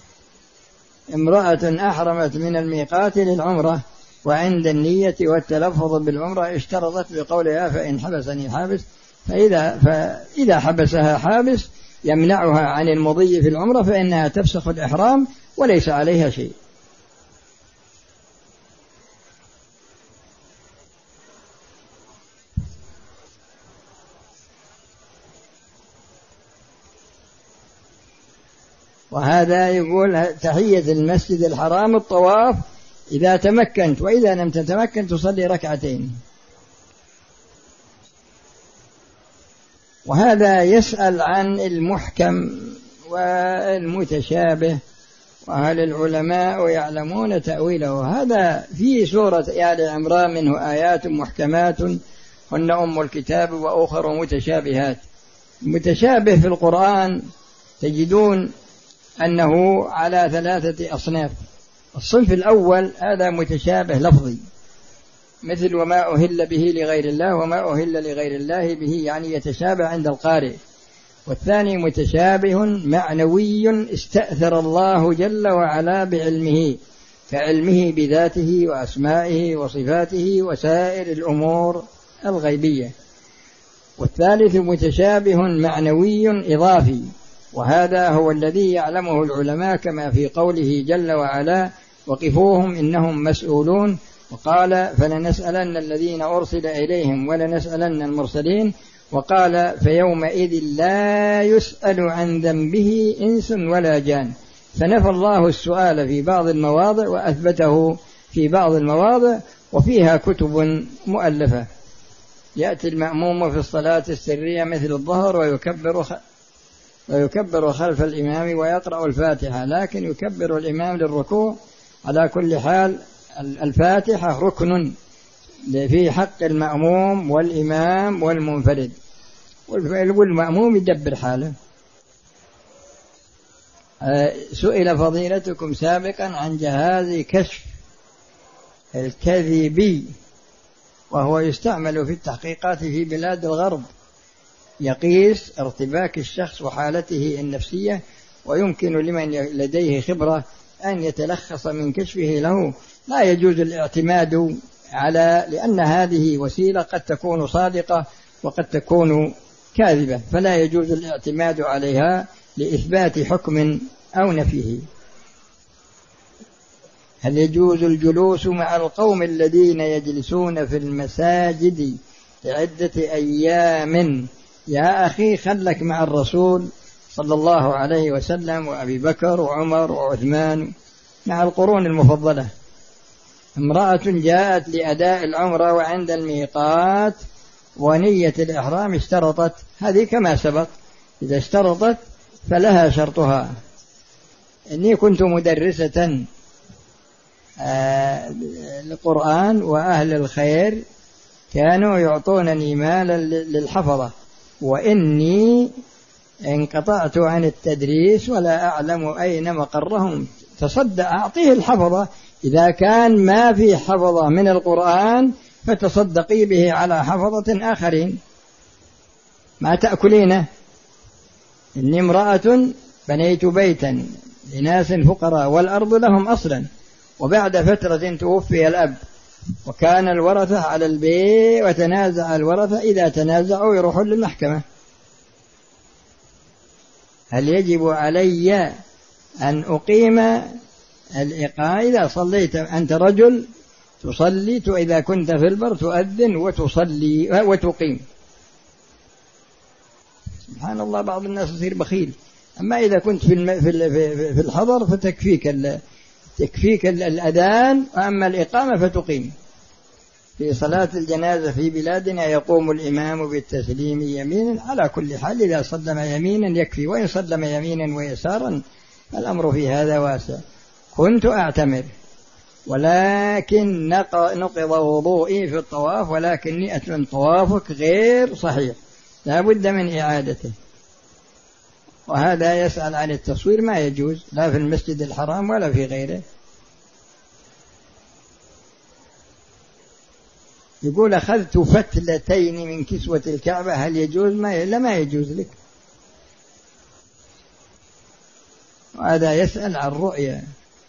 امرأة أحرمت من الميقات للعمرة وعند النية والتلفظ بالعمرة اشترطت بقولها فإن حبسني حابس، فإذا, فإذا حبسها حابس يمنعها عن المضي في العمرة فإنها تفسخ الإحرام وليس عليها شيء. وهذا يقول تحية المسجد الحرام الطواف إذا تمكنت، وإذا لم تتمكن تصلي ركعتين. وهذا يسأل عن المحكم والمتشابه، وهل العلماء يعلمون تأويله. هذا في سورة آل عمران منه آيات محكمات هن أم الكتاب وأخر متشابهات. المتشابه في القرآن تجدون أنه على ثلاثة أصناف. الصنف الأول هذا متشابه لفظي، مثل وما أهل به لغير الله، وما أهل لغير الله به يعني يتشابه عند القارئ. والثاني متشابه معنوي استأثر الله جل وعلا بعلمه، كعلمه بذاته وأسمائه وصفاته وسائر الأمور الغيبية. والثالث متشابه معنوي إضافي، وهذا هو الذي يعلمه العلماء كما في قوله جل وعلا وقفوهم إنهم مسؤولون، وقال فلنسألن الذين أرسل إليهم ولنسألن المرسلين، وقال فيومئذ لا يسأل عن ذنبه إنس ولا جان. فنفى الله السؤال في بعض المواضع وأثبته في بعض المواضع، وفيها كتب مؤلفة. يأتي المأموم في الصلاة السرية مثل الظهر ويكبر خ... ويكبر خلف الإمام ويقرأ الفاتحة، لكن يكبر الإمام للركوع. على كل حال الفاتحة ركن في حق المأموم والإمام والمنفرد، والمأموم يدبر حاله. سئل فضيلتكم سابقا عن جهاز كشف الكذبي، وهو يستعمل في التحقيقات في بلاد الغرب، يقيس ارتباك الشخص وحالته النفسية، ويمكن لمن لديه خبرة أن يتلخص من كشفه له. لا يجوز الاعتماد على، لأن هذه وسيلة قد تكون صادقة وقد تكون كاذبة، فلا يجوز الاعتماد عليها لإثبات حكم أو نفيه. هل يجوز الجلوس مع القوم الذين يجلسون في المساجد لعدة أيام؟ يا أخي خلك مع الرسول صلى الله عليه وسلم وأبي بكر وعمر وعثمان، مع القرون المفضلة. امرأة جاءت لأداء العمرة وعند الميقات ونية الإحرام اشترطت، هذه كما سبق، إذا اشترطت فلها شرطها. إني كنت مدرسة القرآن وأهل الخير كانوا يعطونني مالا للحفظة، وإني انقطعت عن التدريس ولا أعلم أين مقرهم، تصدق أعطيه الحفظة، إذا كان ما في حفظة من القرآن فتصدقي به على حفظة آخرين، ما تأكلينه. إني امرأة بنيت بيتا لناس فقراء والأرض لهم أصلا، وبعد فترة توفي الأب وكان الورثة على البيت، وتنازع الورثة، إذا تنازعوا يروحون للمحكمة. هل يجب علي أن أقيم الإقامة؟ إذا صليت أنت رجل تصلي، إذا كنت في البر تؤذن وتصلي وتقيم. سبحان الله، بعض الناس يصير بخيل. أما إذا كنت في في الحضر فتكفيك تكفيك الأذان، وأما الإقامة فتقيم. في صلاة الجنازة في بلادنا يقوم الإمام بالتسليم يمينا، على كل حال إذا سلم يمينا يكفي، وإن سلم يمينا ويسارا الأمر في هذا واسع. كنت أعتمر ولكن نقض وضوئي في الطواف، ولكني أتمم طوافك غير صحيح، لا بد من إعادته. وهذا يسأل عن التصوير، ما يجوز لا في المسجد الحرام ولا في غيره. يقول أخذت فتلتين من كسوة الكعبة، هل يجوز؟ ما لا ما يجوز لك، وهذا يسأل عن رؤيا.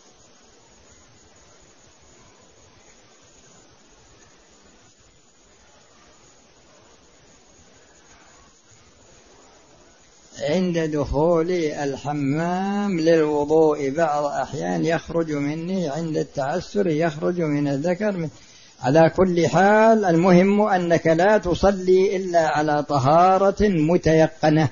عند دخولي الحمام للوضوء بعض أحيان يخرج مني، عند التعسر يخرج من الذكر من. على كل حال المهم أنك لا تصلي إلا على طهارة متيقنة.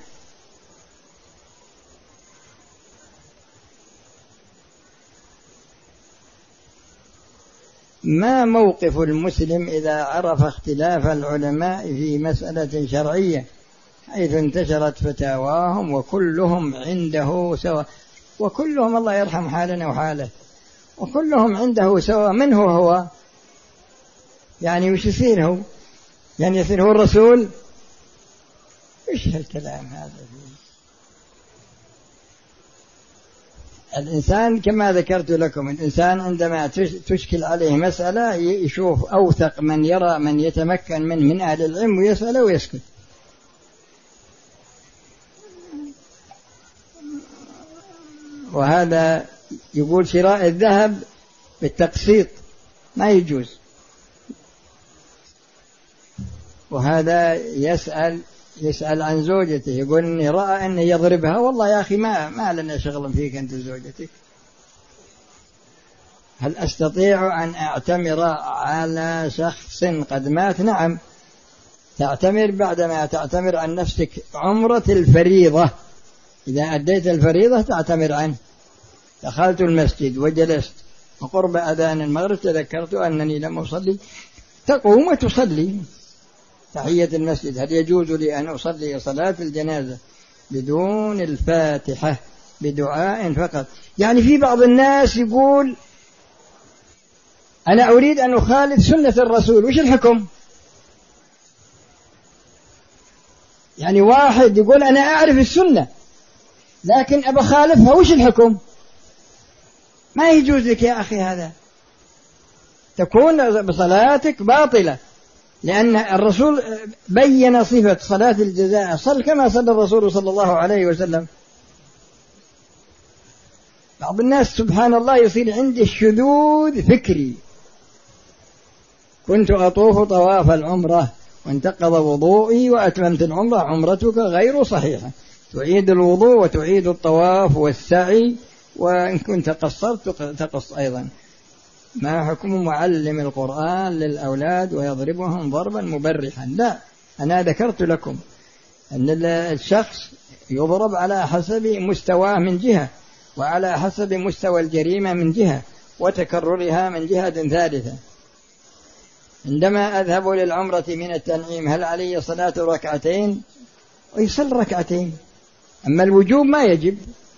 ما موقف المسلم إذا عرف اختلاف العلماء في مسألة شرعية حيث انتشرت فتاواهم وكلهم عنده سواء، وكلهم الله يرحم حالنا وحاله، وكلهم عنده سواء؟ من هو هو؟ يعني وش يصير هو؟ يعني يصير هو الرسول؟ إيش هالكلام هذا فيه؟ الإنسان كما ذكرت لكم، الإنسان عندما تشكل عليه مسألة يشوف أوثق من يرى من يتمكن من من أهل العلم ويسأله ويسكت. وهذا يقول شراء الذهب بالتقسيط ما يجوز. وهذا يسأل يسأل عن زوجته، يقول إني رأى أني يضربها، والله يا أخي ما ما لنا شغل فيك أنت زوجتك. هل أستطيع أن أعتمر على شخص قد مات؟ نعم، تعتمر بعدما تعتمر عن نفسك عمرة الفريضة. إذا أديت الفريضة تعتمر عنه. دخلت المسجد وجلست وقرب أذان المغرب تذكرت أنني لم أصلي، تقوم وتصلي تحية المسجد. هل يجوز لي أن أصلي صلاة الجنازة بدون الفاتحة بدعاء فقط؟ يعني في بعض الناس يقول أنا أريد أن أخالف سنة الرسول، وش الحكم؟ يعني واحد يقول أنا أعرف السنة لكن أبى أخالفها، وش الحكم؟ ما يجوز لك يا أخي هذا، تكون بصلاتك باطلة، لأن الرسول بين صفة صلاة الجزاء، صل كما صلى الرسول صلى الله عليه وسلم. بعض الناس سبحان الله يصير عنده شذوذ فكري. كنت أطوف طواف العمرة وانتقض وضوئي وأتممت العمرة، عمرتك غير صحيحة، تعيد الوضوء وتعيد الطواف والسعي، وإن كنت قصرت تقص أيضا. ما حكم معلم القرآن للأولاد ويضربهم ضربا مبرحا؟ لا، أنا ذكرت لكم أن الشخص يضرب على حسب مستواه من جهة، وعلى حسب مستوى الجريمة من جهة، وتكررها من جهة ثالثة. عندما أذهب للعمرة من التنعيم هل علي صلاة ركعتين؟ ويصل ركعتين، أما الوجوب ما يجب.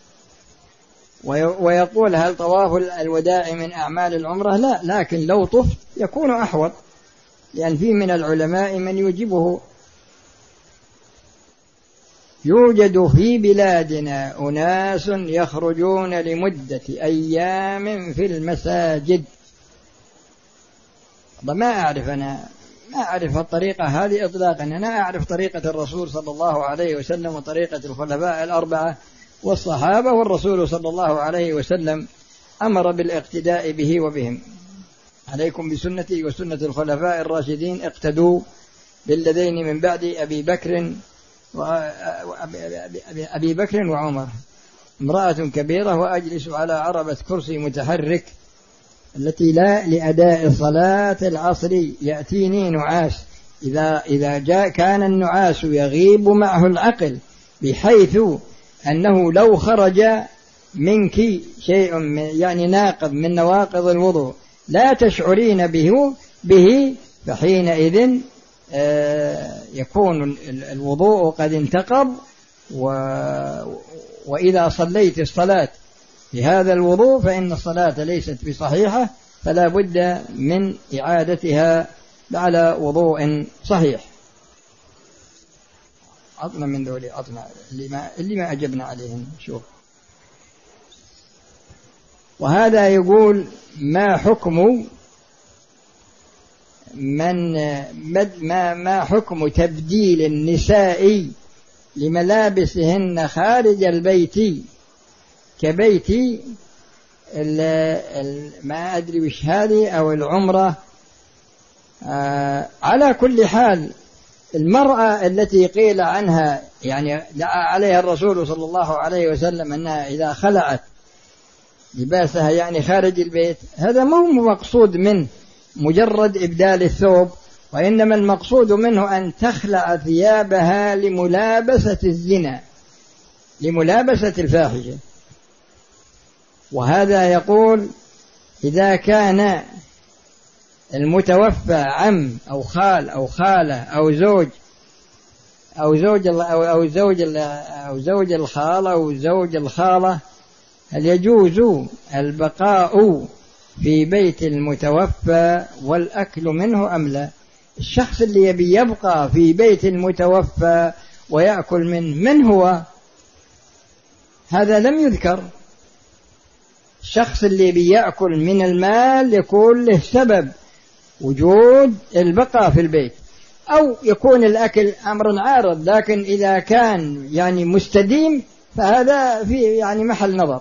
ويقول هل طواف الوداع من أعمال العمرة؟ لا، لكن لو طفت يكون أحوط، لأن في من العلماء من يجبه. يوجد في بلادنا أناس يخرجون لمدة أيام في المساجد. ما أعرف أنا ما أعرف الطريقة هذه إطلاقا. أنا أعرف طريقة الرسول صلى الله عليه وسلم وطريقة الخلفاء الأربعة والصحابة، والرسول صلى الله عليه وسلم أمر بالاقتداء به وبهم. عليكم بسنتي وسنة الخلفاء الراشدين، اقتدوا بالذين من بعد أبي بكر وأبي بكر وعمر. امرأة كبيرة وأجلس على عربة كرسي متحرك التي لا لأداء صلاة العصر يأتيني نعاس، إذا إذا جاء كان النعاس يغيب معه العقل، بحيث أنه لو خرج منك شيء يعني ناقض من نواقض الوضوء لا تشعرين به به فحينئذ يكون الوضوء قد انتقض. وإذا صليت الصلاة بهذا الوضوء فإن الصلاة ليست بصحيحة، فلا بد من إعادتها على وضوء صحيح. عطنا من ذولي، عطنا اللي ما, اللي ما أجبنا عليهم. شوف، وهذا يقول ما حكم من ما ما حكم تبديل النساء لملابسهن خارج البيت كبيتي ال ال ما أدري وش هذه أو العمرة. آه على كل حال المرأة التي قيل عنها يعني دعا عليها الرسول صلى الله عليه وسلم أنها إذا خلعت لباسها يعني خارج البيت، هذا ما هو مقصود منه مجرد إبدال الثوب، وإنما المقصود منه أن تخلع ثيابها لملابسة الزنا، لملابسة الفاحشة. وهذا يقول إذا كان المتوفى عم أو خال أو خالة أو زوج أو زوج أو أو زوج أو زوج الخالة أو زوج الخالة، هل يجوز البقاء في بيت المتوفى والأكل منه أم لا؟ الشخص اللي يبي يبقى في بيت المتوفى ويأكل منه من هو؟ هذا لم يذكر. الشخص اللي يبي يأكل من المال يكون له سبب وجود البقاء في البيت، أو يكون الأكل أمر عارض، لكن إذا كان يعني مستديم فهذا في يعني محل نظر.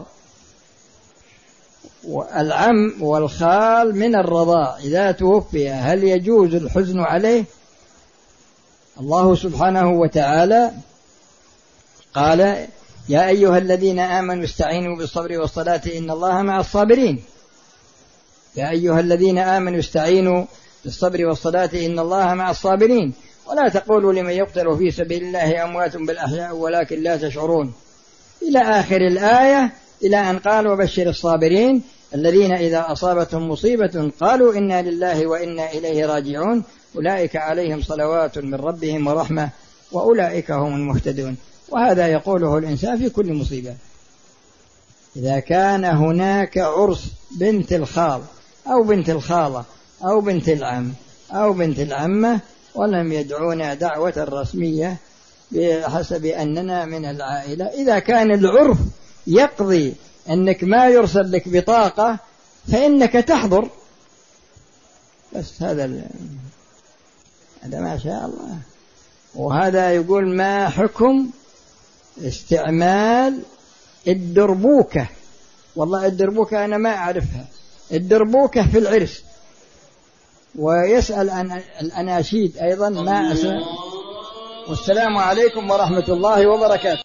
والعم والخال من الرضاع إذا توفي هل يجوز الحزن عليه؟ الله سبحانه وتعالى قال يا أيها الذين آمنوا استعينوا بالصبر والصلاة إن الله مع الصابرين. يا أيها الذين آمنوا استعينوا بالصبر والصلاة إن الله مع الصابرين ولا تقولوا لمن يقتل في سبيل الله أموات بل أحياء ولكن لا تشعرون، إلى آخر الآية، إلى أن قال وبشر الصابرين الذين إذا أصابتهم مصيبة قالوا إنا لله وإنا إليه راجعون أولئك عليهم صلوات من ربهم ورحمة وأولئك هم المهتدون. وهذا يقوله الإنسان في كل مصيبة. إذا كان هناك عرس بنت الخال أو بنت الخالة أو بنت العم أو بنت العمة ولم يدعونا دعوة رسمية بحسب أننا من العائلة، إذا كان العرف يقضي أنك ما يرسل لك بطاقة فإنك تحضر بس. هذا هذا ما شاء الله. وهذا يقول ما حكم استعمال الدربوكة؟ والله الدربوكة أنا ما أعرفها، الدربوكة في العرس. ويسأل عن الأناشيد أيضا ما أسأل. والسلام عليكم ورحمة الله وبركاته.